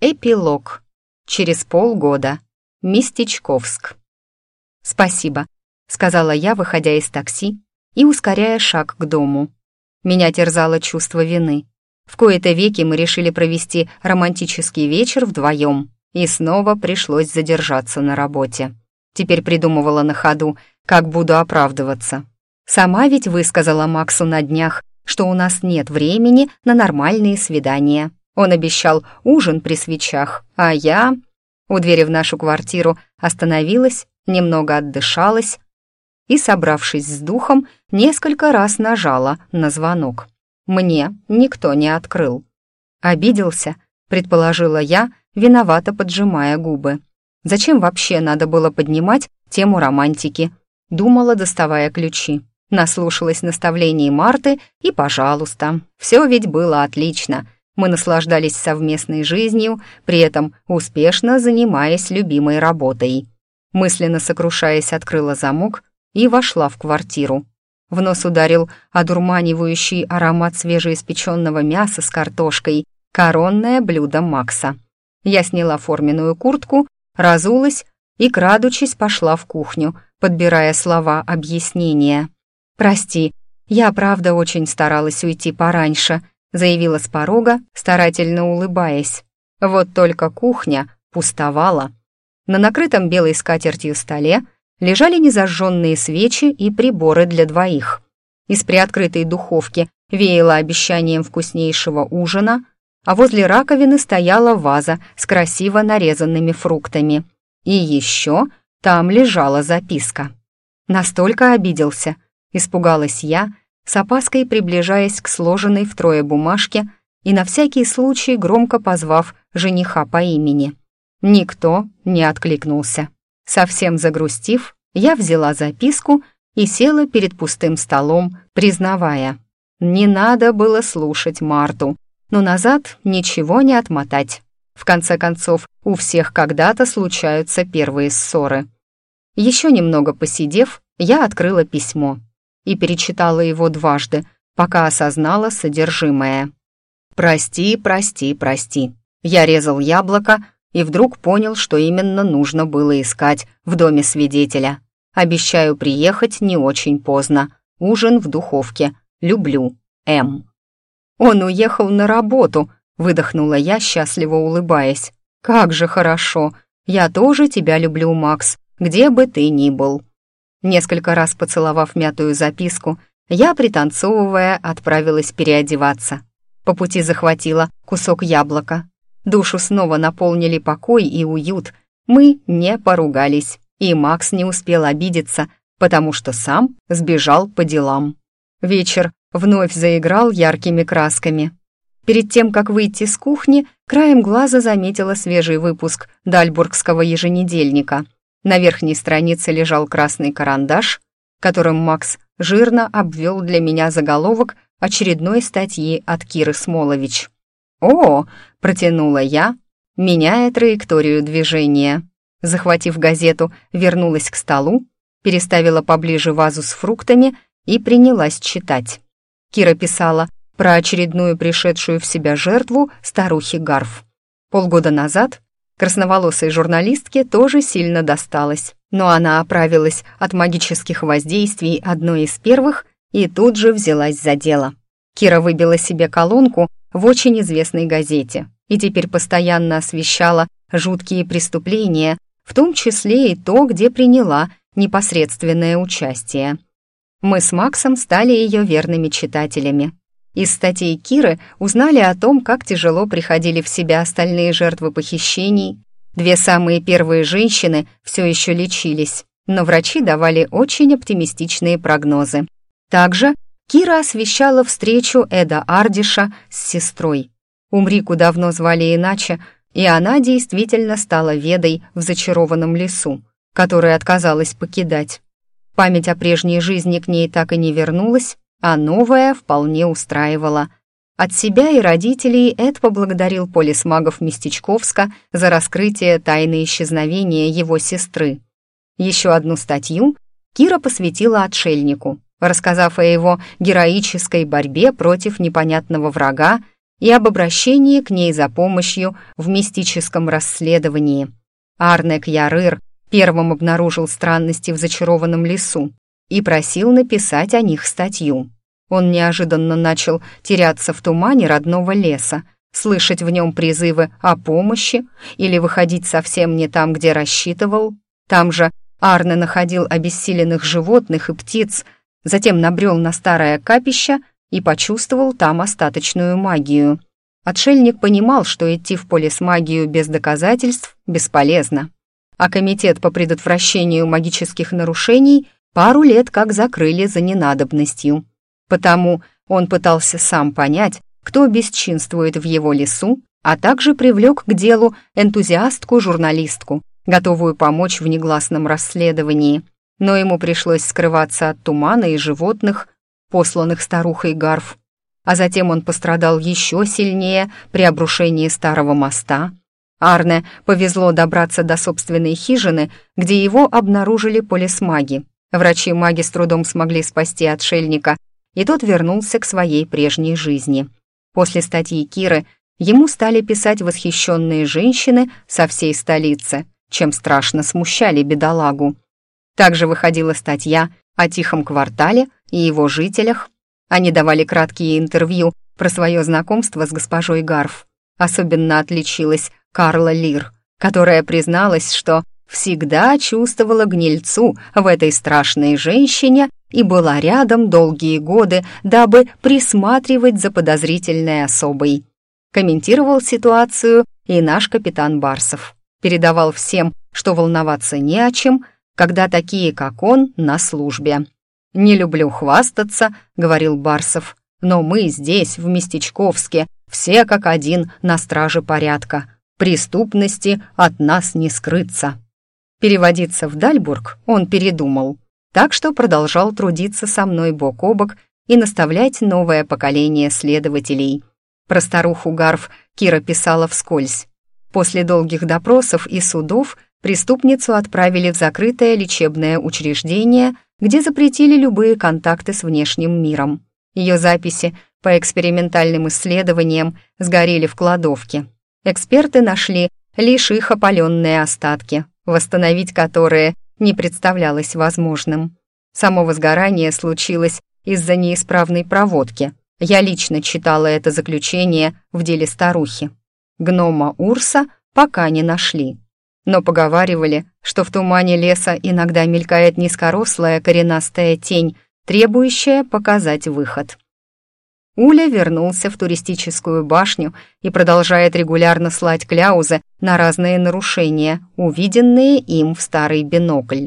Эпилог. Через полгода. Местечковск. «Спасибо», — сказала я, выходя из такси и ускоряя шаг к дому. Меня терзало чувство вины. В кои-то веки мы решили провести романтический вечер вдвоем, и снова пришлось задержаться на работе. Теперь придумывала на ходу, как буду оправдываться. Сама ведь высказала Максу на днях, что у нас нет времени на нормальные свидания. Он обещал ужин при свечах, а я... У двери в нашу квартиру остановилась, немного отдышалась и, собравшись с духом, несколько раз нажала на звонок. Мне никто не открыл. «Обиделся», — предположила я, виновато поджимая губы. «Зачем вообще надо было поднимать тему романтики?» Думала, доставая ключи. Наслушалась наставлений Марты и, пожалуйста, все ведь было отлично. Мы наслаждались совместной жизнью, при этом успешно занимаясь любимой работой. Мысленно сокрушаясь, открыла замок и вошла в квартиру. В нос ударил одурманивающий аромат свежеиспеченного мяса с картошкой, коронное блюдо Макса. Я сняла форменную куртку, разулась и, крадучись, пошла в кухню, подбирая слова объяснения. «Прости, я правда очень старалась уйти пораньше», заявила с порога, старательно улыбаясь. Вот только кухня пустовала. На накрытом белой скатертью столе лежали незажженные свечи и приборы для двоих. Из приоткрытой духовки веяло обещанием вкуснейшего ужина, а возле раковины стояла ваза с красиво нарезанными фруктами. И еще там лежала записка. Настолько обиделся, испугалась я, с опаской приближаясь к сложенной втрое бумажке и на всякий случай громко позвав жениха по имени. Никто не откликнулся. Совсем загрустив, я взяла записку и села перед пустым столом, признавая: не надо было слушать Марту, но назад ничего не отмотать. В конце концов, у всех когда-то случаются первые ссоры. Еще немного посидев, я открыла письмо и перечитала его дважды, пока осознала содержимое. «Прости, прости, прости». Я резал яблоко и вдруг понял, что именно нужно было искать в доме свидетеля. Обещаю приехать не очень поздно. Ужин в духовке. Люблю. М. «Он уехал на работу», — выдохнула я, счастливо улыбаясь. «Как же хорошо. Я тоже тебя люблю, Макс, где бы ты ни был». Несколько раз поцеловав мятую записку, я, пританцовывая, отправилась переодеваться. По пути захватила кусок яблока. Душу снова наполнили покой и уют. Мы не поругались, и Макс не успел обидеться, потому что сам сбежал по делам. Вечер вновь заиграл яркими красками. Перед тем, как выйти с кухни, краем глаза заметила свежий выпуск Дальбургского еженедельника. На верхней странице лежал красный карандаш, которым Макс жирно обвел для меня заголовок очередной статьи от Киры Смолович. «О!» — протянула я, меняя траекторию движения. Захватив газету, вернулась к столу, переставила поближе вазу с фруктами и принялась читать. Кира писала про очередную пришедшую в себя жертву старухи Гарф. Полгода назад красноволосой журналистке тоже сильно досталось, но она оправилась от магических воздействий одной из первых и тут же взялась за дело. Кира выбила себе колонку в очень известной газете и теперь постоянно освещала жуткие преступления, в том числе и то, где приняла непосредственное участие. Мы с Максом стали ее верными читателями. Из статей Киры узнали о том, как тяжело приходили в себя остальные жертвы похищений. Две самые первые женщины все еще лечились, но врачи давали очень оптимистичные прогнозы. Также Кира освещала встречу Эда Ардиша с сестрой. Умрику давно звали иначе, и она действительно стала ведой в зачарованном лесу, который отказалась покидать. Память о прежней жизни к ней так и не вернулась, а новая вполне устраивала. От себя и родителей Эд поблагодарил полисмагов Местечковска за раскрытие тайны исчезновения его сестры. Еще одну статью Кира посвятила отшельнику, рассказав о его героической борьбе против непонятного врага и об обращении к ней за помощью в мистическом расследовании. Арне Кьярыр первым обнаружил странности в зачарованном лесу и просил написать о них статью. Он неожиданно начал теряться в тумане родного леса, слышать в нем призывы о помощи или выходить совсем не там, где рассчитывал. Там же Арне находил обессиленных животных и птиц, затем набрел на старое капище и почувствовал там остаточную магию. Отшельник понимал, что идти в полисмагию без доказательств бесполезно, а комитет по предотвращению магических нарушений пару лет как закрыли за ненадобностью. Потому он пытался сам понять, кто бесчинствует в его лесу, а также привлек к делу энтузиастку-журналистку, готовую помочь в негласном расследовании. Но ему пришлось скрываться от тумана и животных, посланных старухой Гарф. А затем он пострадал еще сильнее при обрушении старого моста. Арне повезло добраться до собственной хижины, где его обнаружили полисмаги. Врачи-маги с трудом смогли спасти отшельника, и тот вернулся к своей прежней жизни. После статьи Киры ему стали писать восхищенные женщины со всей столицы, чем страшно смущали бедолагу. Также выходила статья о Тихом квартале и его жителях. Они давали краткие интервью про свое знакомство с госпожой Гарф. Особенно отличилась Карла Лир, которая призналась, что всегда чувствовала гнильцу в этой страшной женщине и была рядом долгие годы, дабы присматривать за подозрительной особой. Комментировал ситуацию и наш капитан Барсов. Передавал всем, что волноваться не о чем, когда такие, как он, на службе. «Не люблю хвастаться», — говорил Барсов, «но мы здесь, в Местечковске, все как один на страже порядка. Преступности от нас не скрыться». Переводиться в Дальбург он передумал, так что продолжал трудиться со мной бок о бок и наставлять новое поколение следователей. Про старуху Гарф Кира писала вскользь. После долгих допросов и судов преступницу отправили в закрытое лечебное учреждение, где запретили любые контакты с внешним миром. Ее записи по экспериментальным исследованиям сгорели в кладовке. Эксперты нашли лишь их опаленные остатки, восстановить которые не представлялось возможным. Само возгорание случилось из-за неисправной проводки. Я лично читала это заключение в деле старухи. Гнома Урса пока не нашли. Но поговаривали, что в тумане леса иногда мелькает низкорослая коренастая тень, требующая показать выход. Уля вернулся в туристическую башню и продолжает регулярно слать кляузы на разные нарушения, увиденные им в старый бинокль.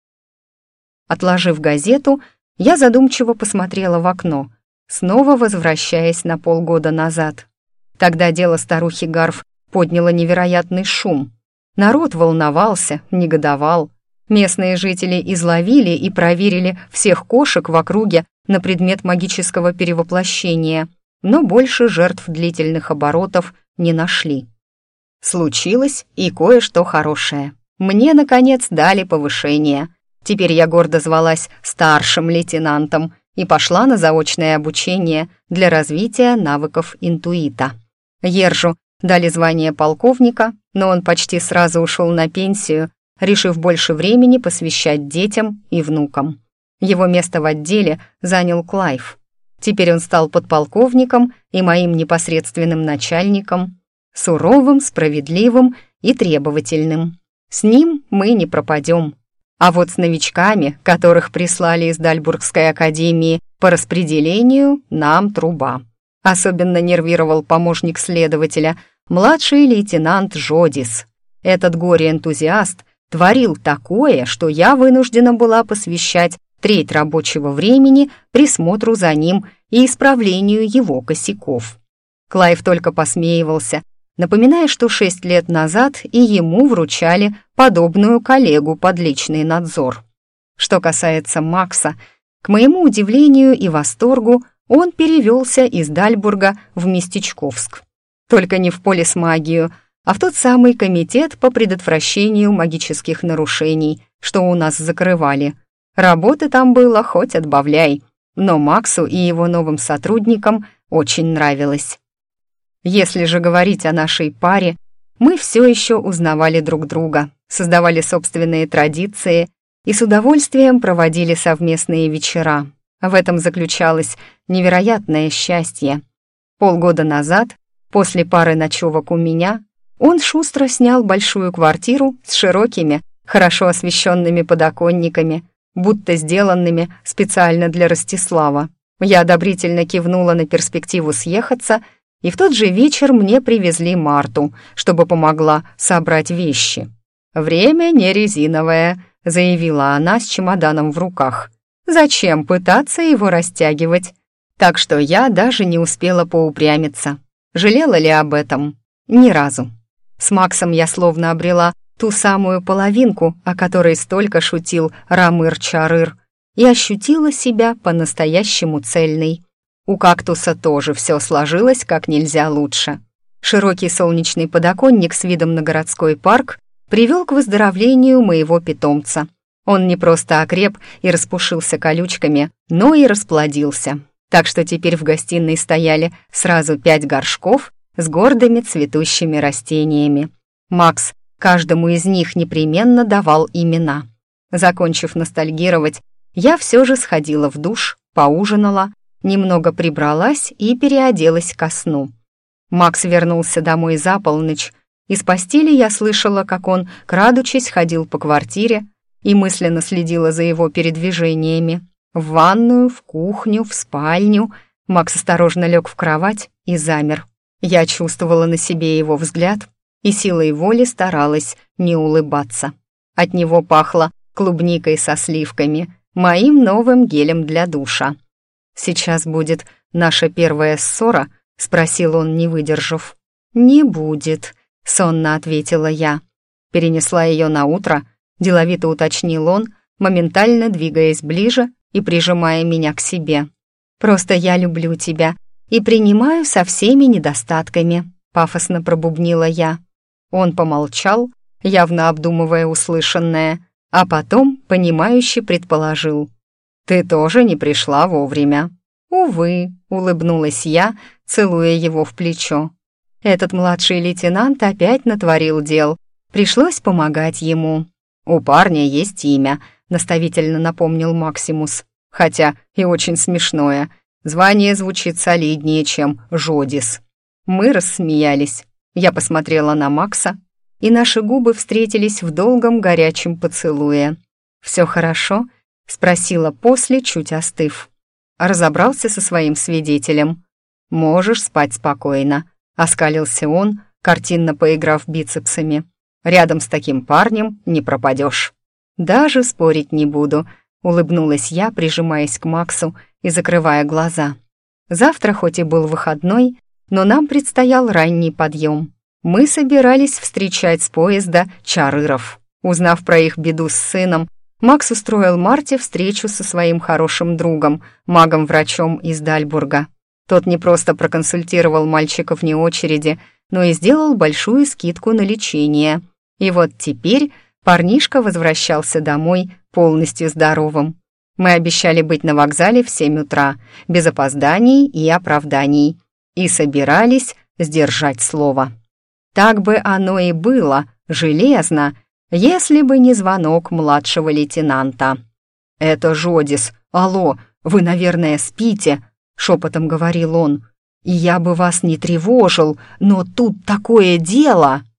Отложив газету, я задумчиво посмотрела в окно, снова возвращаясь на полгода назад. Тогда дело старухи Гарф подняло невероятный шум. Народ волновался, негодовал. Местные жители изловили и проверили всех кошек в округе на предмет магического перевоплощения, но больше жертв длительных оборотов не нашли. Случилось и кое-что хорошее. Мне, наконец, дали повышение. Теперь я гордо звалась старшим лейтенантом и пошла на заочное обучение для развития навыков интуита. Ержу дали звание полковника, но он почти сразу ушел на пенсию, решив больше времени посвящать детям и внукам. Его место в отделе занял Клайв. Теперь он стал подполковником и моим непосредственным начальником, суровым, справедливым и требовательным. С ним мы не пропадем. А вот с новичками, которых прислали из Дальбургской академии по распределению, нам труба. Особенно нервировал помощник следователя, младший лейтенант Жодис. Этот горе-энтузиаст творил такое, что я вынуждена была посвящать треть рабочего времени присмотру за ним и исправлению его косяков. Клайв только посмеивался, напоминая, что 6 лет назад и ему вручали подобную коллегу под личный надзор. Что касается Макса, к моему удивлению и восторгу, он перевелся из Дальбурга в Местечковск. Только не в полисмагию, а в тот самый комитет по предотвращению магических нарушений, что у нас закрывали. Работы там было хоть отбавляй, но Максу и его новым сотрудникам очень нравилось. Если же говорить о нашей паре, мы все еще узнавали друг друга, создавали собственные традиции и с удовольствием проводили совместные вечера. В этом заключалось невероятное счастье. Полгода назад, после пары ночевок у меня, он шустро снял большую квартиру с широкими, хорошо освещенными подоконниками, будто сделанными специально для Ростислава. Я одобрительно кивнула на перспективу съехаться, и в тот же вечер мне привезли Марту, чтобы помогла собрать вещи. «Время не резиновое», — заявила она с чемоданом в руках. «Зачем пытаться его растягивать?» Так что я даже не успела поупрямиться. Жалела ли об этом? Ни разу. С Максом я словно обрела ту самую половинку, о которой столько шутил Рамыр-Чарыр, и ощутила себя по-настоящему цельной. У кактуса тоже все сложилось как нельзя лучше. Широкий солнечный подоконник с видом на городской парк привел к выздоровлению моего питомца. Он не просто окреп и распушился колючками, но и расплодился. Так что теперь в гостиной стояли сразу 5 горшков с гордыми цветущими растениями. Макс каждому из них непременно давал имена. Закончив ностальгировать, я все же сходила в душ, поужинала, немного прибралась и переоделась ко сну. Макс вернулся домой за полночь. Из постели я слышала, как он, крадучись, ходил по квартире и мысленно следила за его передвижениями. В ванную, в кухню, в спальню. Макс осторожно лег в кровать и замер. Я чувствовала на себе его взгляд и силой воли старалась не улыбаться. От него пахло клубникой со сливками, моим новым гелем для душа. «Сейчас будет наша первая ссора?» — спросил он, не выдержав. «Не будет», — сонно ответила я. Перенесла ее на утро, деловито уточнил он, моментально двигаясь ближе и прижимая меня к себе. «Просто я люблю тебя и принимаю со всеми недостатками», — пафосно пробубнила я. Он помолчал, явно обдумывая услышанное, а потом, понимающе предположил. «Ты тоже не пришла вовремя». «Увы», — улыбнулась я, целуя его в плечо. Этот младший лейтенант опять натворил дел. Пришлось помогать ему. «У парня есть имя», — наставительно напомнил Максимус. «Хотя и очень смешное. Звание звучит солиднее, чем Жодис». Мы рассмеялись. Я посмотрела на Макса, и наши губы встретились в долгом горячем поцелуе. «Все хорошо?» — спросила после, чуть остыв. Разобрался со своим свидетелем. «Можешь спать спокойно», — оскалился он, картинно поиграв бицепсами. «Рядом с таким парнем не пропадешь». «Даже спорить не буду», — улыбнулась я, прижимаясь к Максу и закрывая глаза. Завтра хоть и был выходной, но нам предстоял ранний подъем. Мы собирались встречать с поезда Чарыров. Узнав про их беду с сыном, Макс устроил Марте встречу со своим хорошим другом, магом-врачом из Дальбурга. Тот не просто проконсультировал мальчика вне очереди, но и сделал большую скидку на лечение. И вот теперь парнишка возвращался домой полностью здоровым. Мы обещали быть на вокзале в 7 утра, без опозданий и оправданий, и собирались сдержать слово. Так бы оно и было, железно, если бы не звонок младшего лейтенанта. «Это Жодис. Алло, вы, наверное, спите?» — шепотом говорил он. «И я бы вас не тревожил, но тут такое дело!»